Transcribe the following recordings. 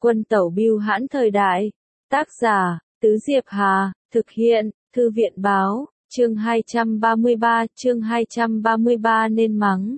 Quân tẩu bưu hãn thời đại. Tác giả, Tứ Diệp Hà, thực hiện, Thư viện báo, chương 233 nên mắng.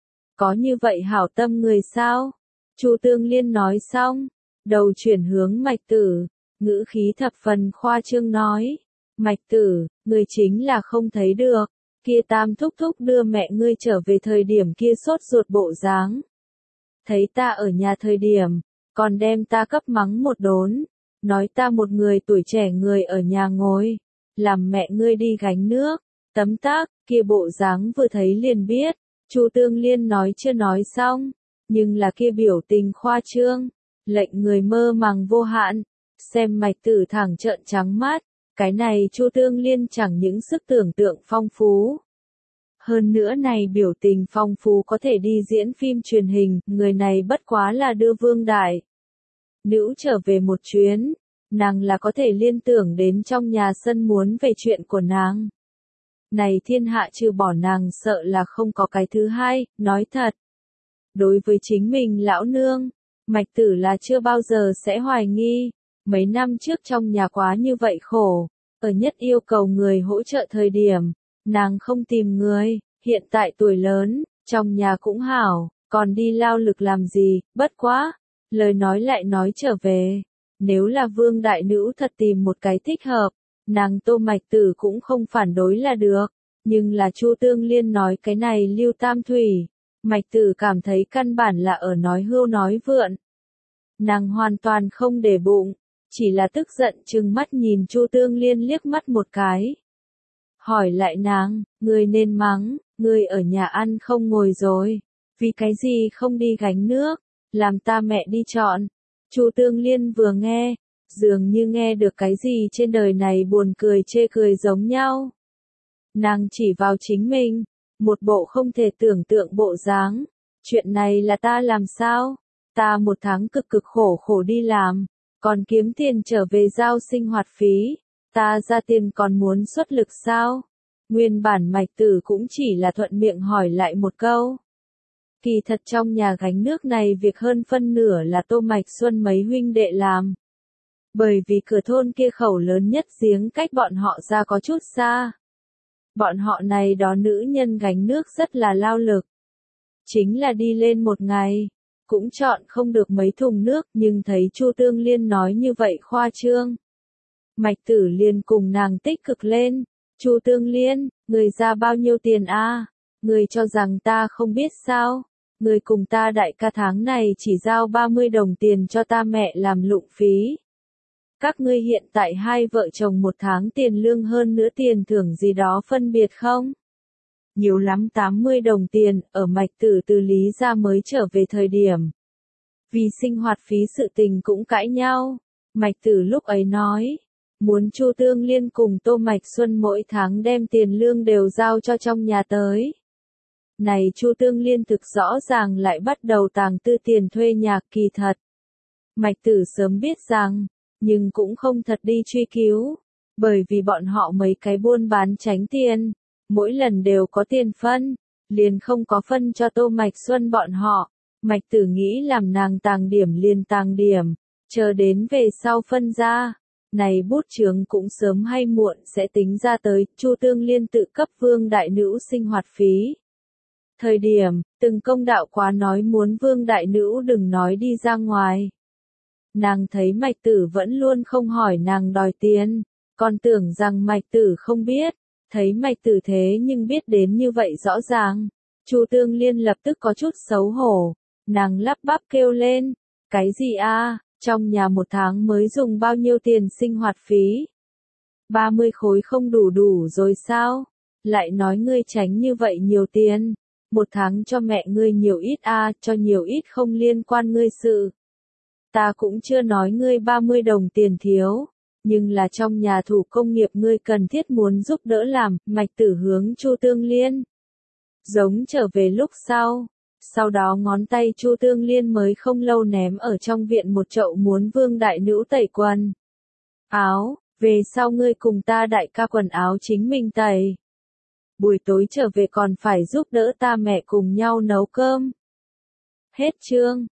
Có như vậy hảo tâm người sao? Chu Tương Liên nói xong, đầu chuyển hướng Mạch Tử, ngữ khí thập phần khoa trương nói. Mạch Tử, người chính là không thấy được, kia Tam thúc thúc đưa mẹ ngươi trở về thời điểm kia sốt ruột bộ dáng. Thấy ta ở nhà thời điểm, còn đem ta cấp mắng một đốn, nói ta một người tuổi trẻ người ở nhà ngồi, làm mẹ ngươi đi gánh nước, tấm tắc, kia bộ dáng vừa thấy liền biết. Chu Tương Liên nói chưa nói xong, nhưng là kia biểu tình khoa trương, lệnh người mơ màng vô hạn, xem Mạch Tử thẳng trợn trắng mắt, cái này Chu Tương Liên chẳng những sức tưởng tượng phong phú. Hơn nữa này biểu tình phong phú có thể đi diễn phim truyền hình, người này bất quá là đưa Vương Đại Nữ trở về một chuyến, nàng là có thể liên tưởng đến trong nhà sân muốn về chuyện của nàng. Này thiên hạ trừ bỏ nàng sợ là không có cái thứ hai, nói thật. Đối với chính mình lão nương, Mạch Tử là chưa bao giờ sẽ hoài nghi, mấy năm trước trong nhà quá như vậy khổ, ở nhất yêu cầu người hỗ trợ thời điểm, nàng không tìm người, hiện tại tuổi lớn, trong nhà cũng hảo, còn đi lao lực làm gì, bất quá, lời nói lại nói trở về, nếu là Vương Đại Nữ thật tìm một cái thích hợp, nàng Tô Mạch Tử cũng không phản đối là được, nhưng là Chu Tương Liên nói cái này Lưu Tam Thủy, Mạch Tử cảm thấy căn bản là ở nói hưu nói vượn. Nàng hoàn toàn không để bụng, chỉ là tức giận trừng mắt nhìn Chu Tương Liên liếc mắt một cái. Hỏi lại nàng, ngươi nên mắng, ngươi ở nhà ăn không ngồi rồi, vì cái gì không đi gánh nước, làm ta mẹ đi chọn. Chu Tương Liên vừa nghe, dường như nghe được cái gì trên đời này buồn cười chê cười giống nhau. Nàng chỉ vào chính mình, một bộ không thể tưởng tượng bộ dáng, chuyện này là ta làm sao? Ta một tháng cực cực khổ đi làm, còn kiếm tiền trở về giao sinh hoạt phí, ta ra tiền còn muốn xuất lực sao? Nguyên bản Mạch Tử cũng chỉ là thuận miệng hỏi lại một câu. Kỳ thật trong nhà gánh nước này việc hơn phân nửa là Tô Mạch Xuân mấy huynh đệ làm. Bởi vì cửa thôn kia khẩu lớn nhất giếng cách bọn họ ra có chút xa. Bọn họ này đó nữ nhân gánh nước rất là lao lực. Chính là đi lên một ngày, cũng chọn không được mấy thùng nước, nhưng thấy Chu Tương Liên nói như vậy khoa trương. Mạch Tử liền cùng nàng tích cực lên. Chu Tương Liên, người ra bao nhiêu tiền a? Người cho rằng ta không biết sao? Người cùng ta đại ca tháng này chỉ giao 30 đồng tiền cho ta mẹ làm lụng phí. Các ngươi hiện tại hai vợ chồng một tháng tiền lương hơn nữa tiền thưởng gì đó phân biệt không? Nhiều lắm 80 đồng tiền, ở Mạch Tử từ Lý ra mới trở về thời điểm. Vì sinh hoạt phí sự tình cũng cãi nhau. Mạch Tử lúc ấy nói, muốn Chu Tương Liên cùng Tô Mạch Xuân mỗi tháng đem tiền lương đều giao cho trong nhà tới. Này Chu Tương Liên thực rõ ràng lại bắt đầu tàng tư tiền thuê nhà, kỳ thật. Mạch Tử sớm biết rằng, nhưng cũng không thật đi truy cứu, bởi vì bọn họ mấy cái buôn bán tránh tiền, mỗi lần đều có tiền phân, liền không có phân cho Tô Mạch Xuân bọn họ. Mạch Tử nghĩ làm nàng tàng điểm liền tàng điểm, chờ đến về sau phân ra. Này bút chướng cũng sớm hay muộn sẽ tính ra tới, Chu Tương Liên tự cấp Vương Đại Nữ sinh hoạt phí. Thời điểm, từng công đạo quá nói muốn Vương Đại Nữ đừng nói đi ra ngoài. Nàng thấy Mạch Tử vẫn luôn không hỏi nàng đòi tiền, còn tưởng rằng Mạch Tử không biết, thấy Mạch Tử thế nhưng biết đến như vậy rõ ràng. Chu Tương Liên lập tức có chút xấu hổ, nàng lắp bắp kêu lên, cái gì a? Trong nhà một tháng mới dùng bao nhiêu tiền sinh hoạt phí? 30 khối không đủ rồi sao? Lại nói ngươi tránh như vậy nhiều tiền, một tháng cho mẹ ngươi nhiều ít a, cho nhiều ít không liên quan ngươi sự. Ta cũng chưa nói ngươi 30 đồng tiền thiếu, nhưng là trong nhà thủ công nghiệp ngươi cần thiết muốn giúp đỡ làm. Mạch Tử hướng Chu Tương Liên giống trở về lúc sau đó ngón tay Chu Tương Liên mới không lâu ném ở trong viện một chậu muốn Vương Đại Nữ tẩy quần áo, về sau ngươi cùng ta đại ca quần áo chính mình tẩy. Buổi tối trở về còn phải giúp đỡ ta mẹ cùng nhau nấu cơm. Hết chương.